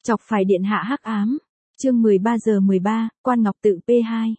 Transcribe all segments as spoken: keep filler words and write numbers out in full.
Chọc phải điện hạ hắc ám. Chương mười ba giờ mười ba, Quan Ngọc Tự pê hai.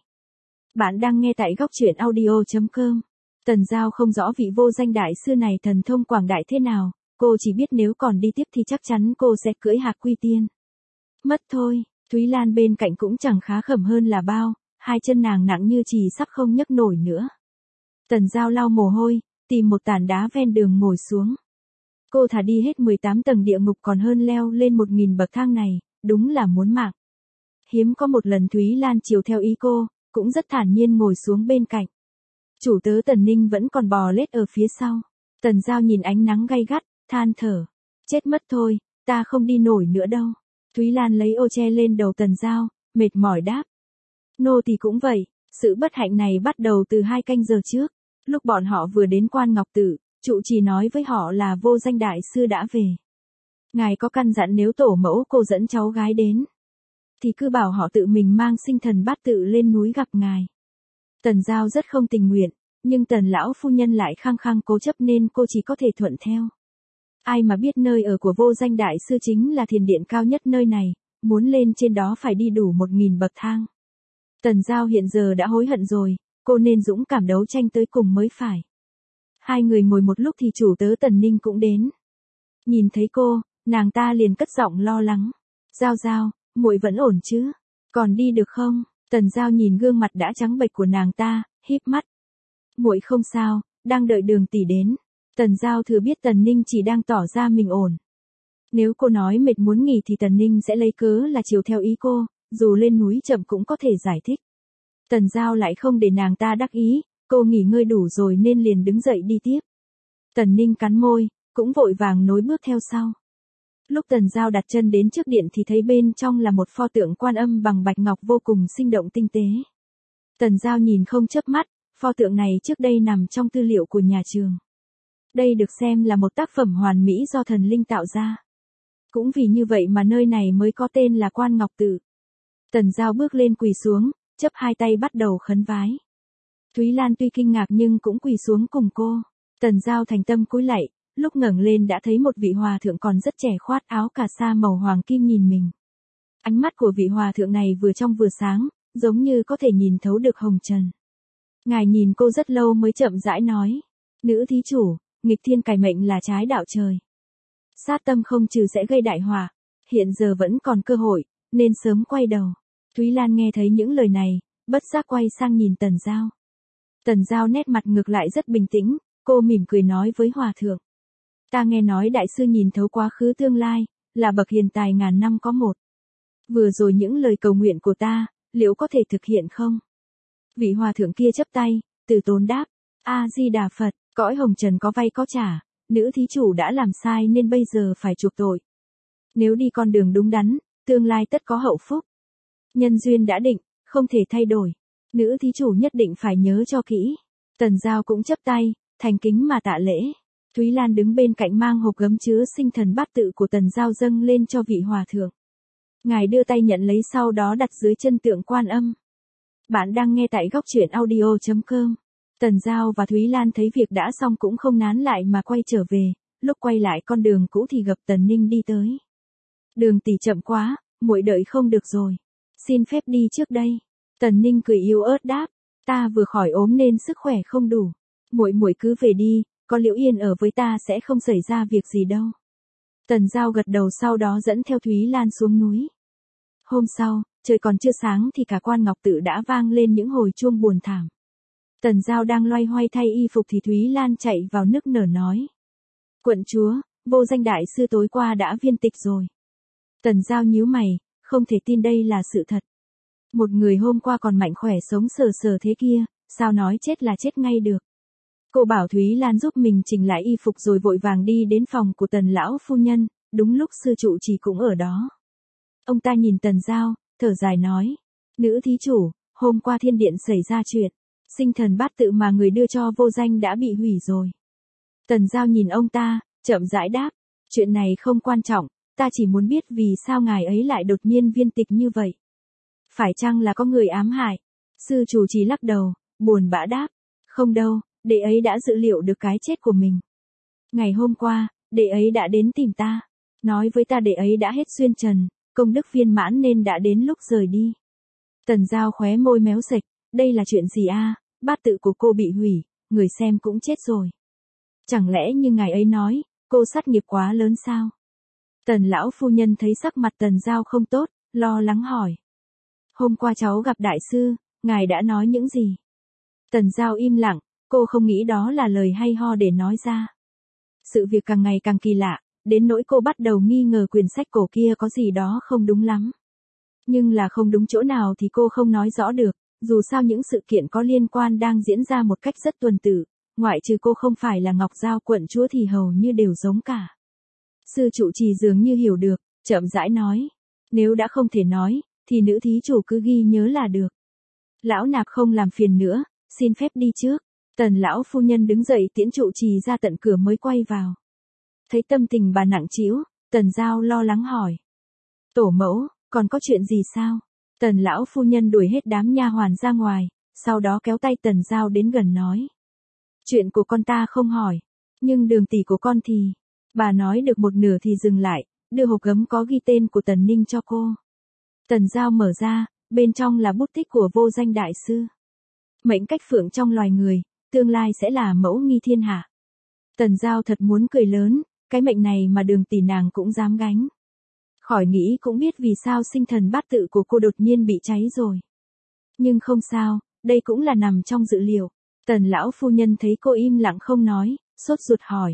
Bạn đang nghe tại góc truyện audio chấm com. Tần Giao không rõ vị vô danh đại sư này thần thông quảng đại thế nào, cô chỉ biết nếu còn đi tiếp thì chắc chắn cô sẽ cưỡi Hạc Quy Tiên. Mất thôi, Thúy Lan bên cạnh cũng chẳng khá khẩm hơn là bao, hai chân nàng nặng như chì sắp không nhấc nổi nữa. Tần Giao lau mồ hôi, tìm một tảng đá ven đường ngồi xuống. Cô thà đi hết mười tám tầng địa ngục còn hơn leo lên một nghìn bậc thang này, đúng là muốn mạng. Hiếm có một lần Thúy Lan chiều theo ý cô, cũng rất thản nhiên ngồi xuống bên cạnh. Chủ tớ Tần Ninh vẫn còn bò lết ở phía sau. Tần Giao nhìn ánh nắng gay gắt, than thở. Chết mất thôi, ta không đi nổi nữa đâu. Thúy Lan lấy ô che lên đầu Tần Giao, mệt mỏi đáp. Nô thì cũng vậy, sự bất hạnh này bắt đầu từ hai canh giờ trước. Lúc bọn họ vừa đến Quan Ngọc Tự, trụ trì nói với họ là vô danh đại sư đã về. Ngài có căn dặn nếu tổ mẫu cô dẫn cháu gái đến, thì cứ bảo họ tự mình mang sinh thần bát tự lên núi gặp ngài. Tần Giao rất không tình nguyện, nhưng Tần lão phu nhân lại khăng khăng cố chấp nên cô chỉ có thể thuận theo. Ai mà biết nơi ở của vô danh đại sư chính là thiền điện cao nhất nơi này, muốn lên trên đó phải đi đủ một nghìn bậc thang. Tần Giao hiện giờ đã hối hận rồi, cô nên dũng cảm đấu tranh tới cùng mới phải. Hai người ngồi một lúc thì chủ tớ Tần Ninh cũng đến. Nhìn thấy cô, nàng ta liền cất giọng lo lắng. Giao Giao, muội vẫn ổn chứ? Còn đi được không? Tần Giao nhìn gương mặt đã trắng bệch của nàng ta, híp mắt. Muội không sao, đang đợi Đường tỷ đến. Tần Giao thừa biết Tần Ninh chỉ đang tỏ ra mình ổn. Nếu cô nói mệt muốn nghỉ thì Tần Ninh sẽ lấy cớ là chiều theo ý cô, dù lên núi chậm cũng có thể giải thích. Tần Giao lại không để nàng ta đắc ý, cô nghỉ ngơi đủ rồi nên liền đứng dậy đi tiếp. Tần Ninh cắn môi, cũng vội vàng nối bước theo sau. Lúc Tần Giao đặt chân đến trước điện thì thấy bên trong là một pho tượng Quan Âm bằng bạch ngọc vô cùng sinh động tinh tế. Tần Giao nhìn không chớp mắt, pho tượng này trước đây nằm trong tư liệu của nhà trường. Đây được xem là một tác phẩm hoàn mỹ do thần linh tạo ra. Cũng vì như vậy mà nơi này mới có tên là Quan Ngọc Tự. Tần Giao bước lên quỳ xuống, chắp hai tay bắt đầu khấn vái. Thúy Lan tuy kinh ngạc nhưng cũng quỳ xuống cùng cô. Tần Giao thành tâm cúi lạy, lúc ngẩng lên đã thấy một vị hòa thượng còn rất trẻ khoác áo cà sa màu hoàng kim nhìn mình. Ánh mắt của vị hòa thượng này vừa trong vừa sáng, giống như có thể nhìn thấu được hồng trần. Ngài nhìn cô rất lâu mới chậm rãi nói. Nữ thí chủ, nghịch thiên cải mệnh là trái đạo trời. Sát tâm không trừ sẽ gây đại họa. Hiện giờ vẫn còn cơ hội, nên sớm quay đầu. Thúy Lan nghe thấy những lời này, bất giác quay sang nhìn Tần Giao. Tần Giao nét mặt ngược lại rất bình tĩnh, cô mỉm cười nói với hòa thượng. Ta nghe nói đại sư nhìn thấu quá khứ tương lai, là bậc hiền tài ngàn năm có một. Vừa rồi những lời cầu nguyện của ta, liệu có thể thực hiện không? Vị hòa thượng kia chắp tay, từ tốn đáp. A-di-đà Phật, cõi hồng trần có vay có trả, nữ thí chủ đã làm sai nên bây giờ phải chuộc tội. Nếu đi con đường đúng đắn, tương lai tất có hậu phúc. Nhân duyên đã định, không thể thay đổi. Nữ thí chủ nhất định phải nhớ cho kỹ. Tần Giao cũng chắp tay, thành kính mà tạ lễ. Thúy Lan đứng bên cạnh mang hộp gấm chứa sinh thần bát tự của Tần Giao dâng lên cho vị hòa thượng. Ngài đưa tay nhận lấy sau đó đặt dưới chân tượng Quan Âm. Bạn đang nghe tại góc truyện audio chấm com. Tần Giao và Thúy Lan thấy việc đã xong cũng không nán lại mà quay trở về, lúc quay lại con đường cũ thì gặp Tần Ninh đi tới. Đường tỷ chậm quá, muội đợi không được rồi. Xin phép đi trước đây. Tần Ninh cười yếu ớt đáp, ta vừa khỏi ốm nên sức khỏe không đủ. Muội muội cứ về đi, có Liễu Yên ở với ta sẽ không xảy ra việc gì đâu. Tần Giao gật đầu sau đó dẫn theo Thúy Lan xuống núi. Hôm sau, trời còn chưa sáng thì cả Quan Ngọc Tự đã vang lên những hồi chuông buồn thảm. Tần Giao đang loay hoay thay y phục thì Thúy Lan chạy vào nức nở nói. Quận chúa, vô danh đại sư tối qua đã viên tịch rồi. Tần Giao nhíu mày, không thể tin đây là sự thật. Một người hôm qua còn mạnh khỏe sống sờ sờ thế kia, sao nói chết là chết ngay được. Cô bảo Thúy Lan giúp mình chỉnh lại y phục rồi vội vàng đi đến phòng của Tần lão phu nhân, đúng lúc sư trụ trì cũng ở đó. Ông ta nhìn Tần Giao, thở dài nói. Nữ thí chủ, hôm qua thiên điện xảy ra chuyện. Sinh thần bát tự mà người đưa cho vô danh đã bị hủy rồi. Tần Giao nhìn ông ta, chậm rãi đáp. Chuyện này không quan trọng, ta chỉ muốn biết vì sao ngài ấy lại đột nhiên viên tịch như vậy. Phải chăng là có người ám hại? Sư chủ trì lắc đầu, buồn bã đáp. Không đâu, đệ ấy đã dự liệu được cái chết của mình. Ngày hôm qua, đệ ấy đã đến tìm ta. Nói với ta đệ ấy đã hết xuyên trần, công đức viên mãn nên đã đến lúc rời đi. Tần Giao khóe môi méo sệch, đây là chuyện gì a? Bát tự của cô bị hủy, người xem cũng chết rồi. Chẳng lẽ như ngài ấy nói, cô sát nghiệp quá lớn sao? Tần lão phu nhân thấy sắc mặt Tần Giao không tốt, lo lắng hỏi. Hôm qua cháu gặp đại sư, ngài đã nói những gì? Tần Giao im lặng, cô không nghĩ đó là lời hay ho để nói ra. Sự việc càng ngày càng kỳ lạ, đến nỗi cô bắt đầu nghi ngờ quyển sách cổ kia có gì đó không đúng lắm. Nhưng là không đúng chỗ nào thì cô không nói rõ được, dù sao những sự kiện có liên quan đang diễn ra một cách rất tuần tự, ngoại trừ cô không phải là Ngọc Giao quận chúa thì hầu như đều giống cả. Sư trụ trì dường như hiểu được, chậm rãi nói. Nếu đã không thể nói, thì nữ thí chủ cứ ghi nhớ là được. Lão nạp không làm phiền nữa, xin phép đi trước. Tần lão phu nhân đứng dậy tiễn trụ trì ra tận cửa mới quay vào. Thấy tâm tình bà nặng trĩu, Tần Giao lo lắng hỏi. Tổ mẫu, còn có chuyện gì sao? Tần lão phu nhân đuổi hết đám nha hoàn ra ngoài, sau đó kéo tay Tần Giao đến gần nói. Chuyện của con ta không hỏi, nhưng đường tỷ của con thì... Bà nói được một nửa thì dừng lại, đưa hộp gấm có ghi tên của Tần Ninh cho cô. Tần Giao mở ra, bên trong là bút tích của vô danh đại sư. Mệnh cách phượng trong loài người, tương lai sẽ là mẫu nghi thiên hạ. Tần Giao thật muốn cười lớn, cái mệnh này mà đường tỷ nàng cũng dám gánh. Khỏi nghĩ cũng biết vì sao sinh thần bát tự của cô đột nhiên bị cháy rồi. Nhưng không sao, đây cũng là nằm trong dự liệu. Tần lão phu nhân thấy cô im lặng không nói, sốt ruột hỏi.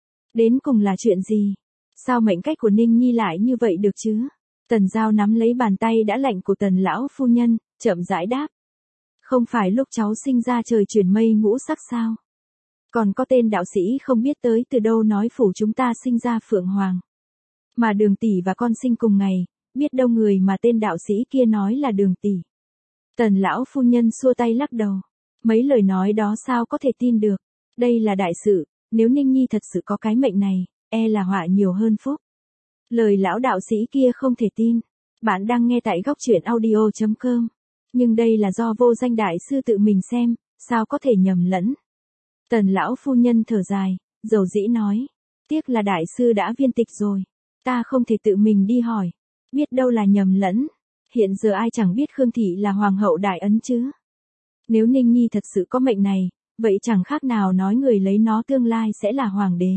Đến cùng là chuyện gì? Sao mệnh cách của Ninh Nhi lại như vậy được chứ? Tần Giao nắm lấy bàn tay đã lạnh của Tần lão phu nhân, chậm rãi đáp. Không phải lúc cháu sinh ra trời chuyển mây ngũ sắc sao? Còn có tên đạo sĩ không biết tới từ đâu nói phủ chúng ta sinh ra Phượng Hoàng. Mà đường tỷ và con sinh cùng ngày, biết đâu người mà tên đạo sĩ kia nói là đường tỷ. Tần lão phu nhân xua tay lắc đầu. Mấy lời nói đó sao có thể tin được? Đây là đại sự, nếu Ninh Nhi thật sự có cái mệnh này, e là họa nhiều hơn phúc. Lời lão đạo sĩ kia không thể tin. Bạn đang nghe tại góc truyện audio chấm com. Nhưng đây là do vô danh đại sư tự mình xem, sao có thể nhầm lẫn. Tần lão phu nhân thở dài, dầu dĩ nói. Tiếc là đại sư đã viên tịch rồi. Ta không thể tự mình đi hỏi. Biết đâu là nhầm lẫn. Hiện giờ ai chẳng biết Khương Thị là hoàng hậu đại ấn chứ. Nếu Ninh Nhi thật sự có mệnh này, vậy chẳng khác nào nói người lấy nó tương lai sẽ là hoàng đế.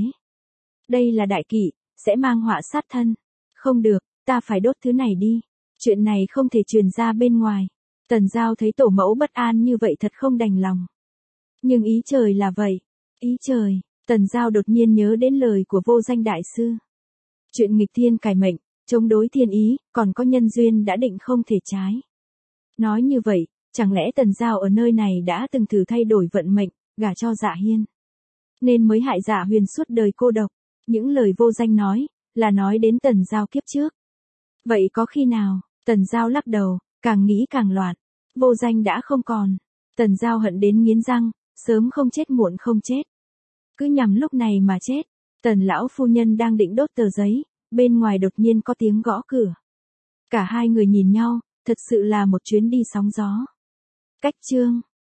Đây là đại kỵ, sẽ mang họa sát thân. Không được, ta phải đốt thứ này đi. Chuyện này không thể truyền ra bên ngoài. Tần Giao thấy tổ mẫu bất an như vậy thật không đành lòng. Nhưng ý trời là vậy. Ý trời, Tần Giao đột nhiên nhớ đến lời của vô danh đại sư. Chuyện nghịch thiên cải mệnh, chống đối thiên ý, còn có nhân duyên đã định không thể trái. Nói như vậy, chẳng lẽ Tần Giao ở nơi này đã từng thử thay đổi vận mệnh, gả cho Dạ Hiên. Nên mới hại Dạ Huyền suốt đời cô độc. Những lời vô danh nói, là nói đến Tần Giao kiếp trước. Vậy có khi nào, Tần Giao lắc đầu, càng nghĩ càng loạn. Vô danh đã không còn. Tần Giao hận đến nghiến răng, sớm không chết muộn không chết. Cứ nhằm lúc này mà chết. Tần lão phu nhân đang định đốt tờ giấy, bên ngoài đột nhiên có tiếng gõ cửa. Cả hai người nhìn nhau, thật sự là một chuyến đi sóng gió. Cách chương